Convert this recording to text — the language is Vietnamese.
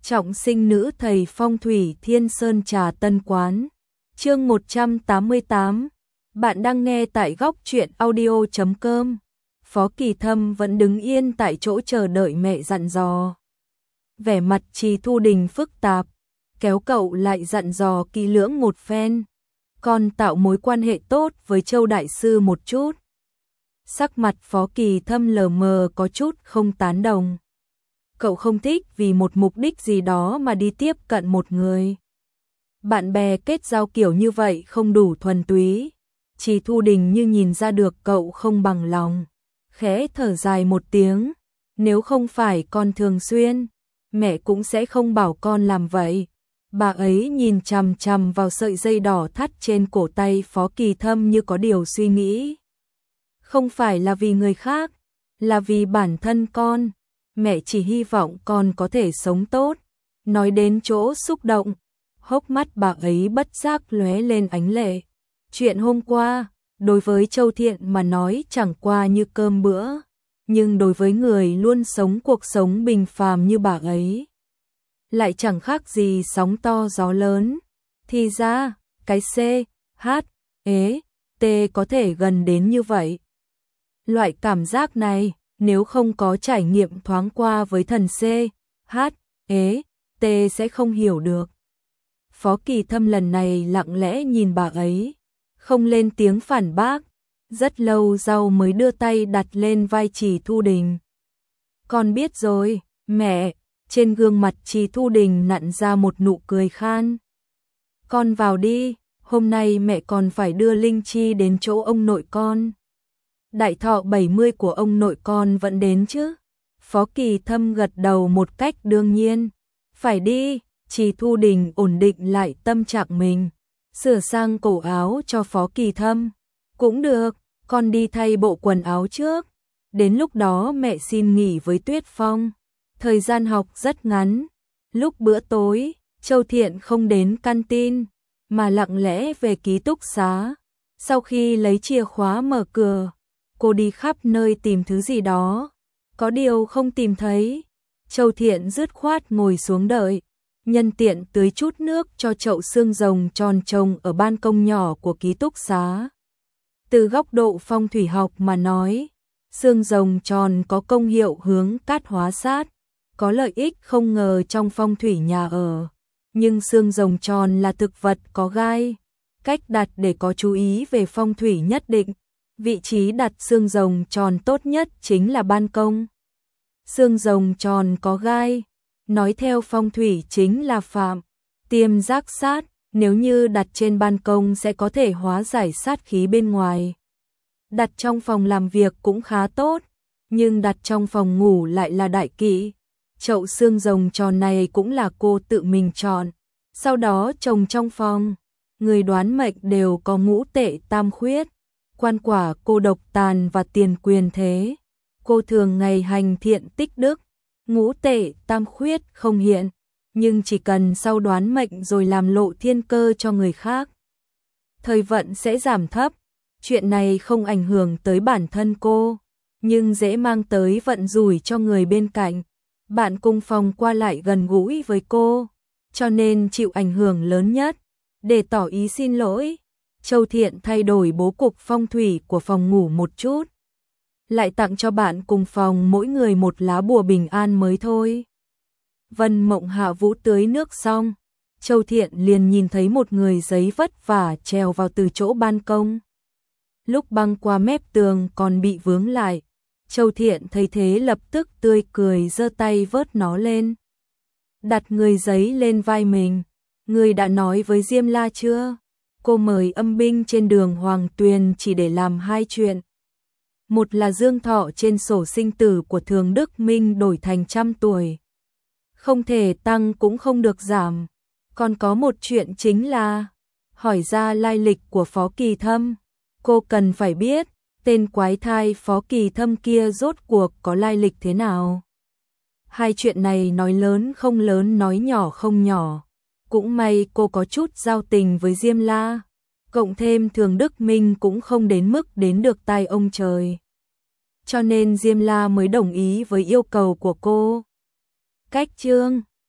Trọng sinh nữ thầy phong thủy Thiên Sơn Trà Tân Quán. Chương 188. Bạn đang nghe tại góc truyện audio.com. Phó Kỳ Thâm vẫn đứng yên tại chỗ chờ đợi mẹ dặn dò. Vẻ mặt Trì Thu Đình phức tạp, kéo cậu lại dặn dò kỹ lưỡng một phen. Còn tạo mối quan hệ tốt với Châu Đại Sư một chút. Sắc mặt Phó Kỳ Thâm lờ mờ có chút không tán đồng. Cậu không thích vì một mục đích gì đó mà đi tiếp cận một người. Bạn bè kết giao kiểu như vậy không đủ thuần túy. Trì Thu Đình như nhìn ra được cậu không bằng lòng. Khẽ thở dài một tiếng. Nếu không phải con thường xuyên, mẹ cũng sẽ không bảo con làm vậy. Bà ấy nhìn chằm chằm vào sợi dây đỏ thắt trên cổ tay Phó Kỳ Thâm như có điều suy nghĩ. Không phải là vì người khác, là vì bản thân con. Mẹ chỉ hy vọng con có thể sống tốt. Nói đến chỗ xúc động, hốc mắt bà ấy bất giác lóe lên ánh lệ. Chuyện hôm qua, đối với Châu Thiện mà nói chẳng qua như cơm bữa, nhưng đối với người luôn sống cuộc sống bình phàm như bà ấy, lại chẳng khác gì sóng to gió lớn. Thì ra, cái C, H, E, T có thể gần đến như vậy. Loại cảm giác này, nếu không có trải nghiệm thoáng qua với thần C, H, E, T sẽ không hiểu được. Phó Kỳ Thâm lần này lặng lẽ nhìn bà ấy, không lên tiếng phản bác. Rất lâu sau mới đưa tay đặt lên vai Trì Thu Đình. Con biết rồi, mẹ. Trên gương mặt Trì Thu Đình nặn ra một nụ cười khan. Con vào đi, hôm nay mẹ còn phải đưa Linh Chi đến chỗ ông nội con. Đại thọ 70 của ông nội con vẫn đến chứ? Phó Kỳ Thâm gật đầu một cách đương nhiên. Phải đi. Trì Thu Đình ổn định lại tâm trạng mình, sửa sang cổ áo cho Phó Kỳ Thâm. Cũng được, con đi thay bộ quần áo trước. Đến lúc đó mẹ xin nghỉ với Tuyết Phong. Thời gian học rất ngắn. Lúc bữa tối, Châu Thiện không đến canteen, mà lặng lẽ về ký túc xá. Sau khi lấy chìa khóa mở cửa, cô đi khắp nơi tìm thứ gì đó. Có điều không tìm thấy. Châu Thiện dứt khoát ngồi xuống đợi. Nhân tiện tưới chút nước cho chậu xương rồng tròn trồng ở ban công nhỏ của ký túc xá. Từ góc độ phong thủy học mà nói, xương rồng tròn có công hiệu hướng cát hóa sát, có lợi ích không ngờ trong phong thủy nhà ở. Nhưng xương rồng tròn là thực vật có gai, cách đặt để có chú ý về phong thủy nhất định. Vị trí đặt xương rồng tròn tốt nhất chính là ban công. Xương rồng tròn có gai, nói theo phong thủy chính là phạm, tiêm giác sát, nếu như đặt trên ban công sẽ có thể hóa giải sát khí bên ngoài. Đặt trong phòng làm việc cũng khá tốt, nhưng đặt trong phòng ngủ lại là đại kỵ. Chậu xương rồng tròn này cũng là cô tự mình chọn, sau đó trồng trong phòng. Người đoán mệnh đều có ngũ tệ tam khuyết, quan quả cô độc tàn và tiền quyền thế. Cô thường ngày hành thiện tích đức, ngũ tệ tam khuyết không hiện, nhưng chỉ cần sau đoán mệnh rồi làm lộ thiên cơ cho người khác, thời vận sẽ giảm thấp. Chuyện này không ảnh hưởng tới bản thân cô, nhưng dễ mang tới vận rủi cho người bên cạnh. Bạn cùng phòng qua lại gần gũi với cô, cho nên chịu ảnh hưởng lớn nhất. Để tỏ ý xin lỗi, Châu Thiện thay đổi bố cục phong thủy của phòng ngủ một chút, lại tặng cho bạn cùng phòng mỗi người một lá bùa bình an mới thôi. Vân Mộng Hạ Vũ tưới nước xong, Châu Thiện liền nhìn thấy một người giấy vất vả trèo vào từ chỗ ban công. Lúc băng qua mép tường còn bị vướng lại, Châu Thiện thấy thế lập tức tươi cười giơ tay vớt nó lên. Đặt người giấy lên vai mình. Người đã nói với Diêm La chưa? Cô mời âm binh trên đường Hoàng Tuyền chỉ để làm hai chuyện. Một là dương thọ trên sổ sinh tử của Thường Đức Minh đổi thành 100 tuổi. Không thể tăng cũng không được giảm. Còn có một chuyện chính là hỏi ra lai lịch của Phó Kỳ Thâm. Cô cần phải biết tên quái thai Phó Kỳ Thâm kia rốt cuộc có lai lịch thế nào. Hai chuyện này nói lớn không lớn, nói nhỏ không nhỏ. Cũng may cô có chút giao tình với Diêm La, cộng thêm Thường Đức Minh cũng không đến mức đến được tai ông trời. Cho nên Diêm La mới đồng ý với yêu cầu của cô. Cách chương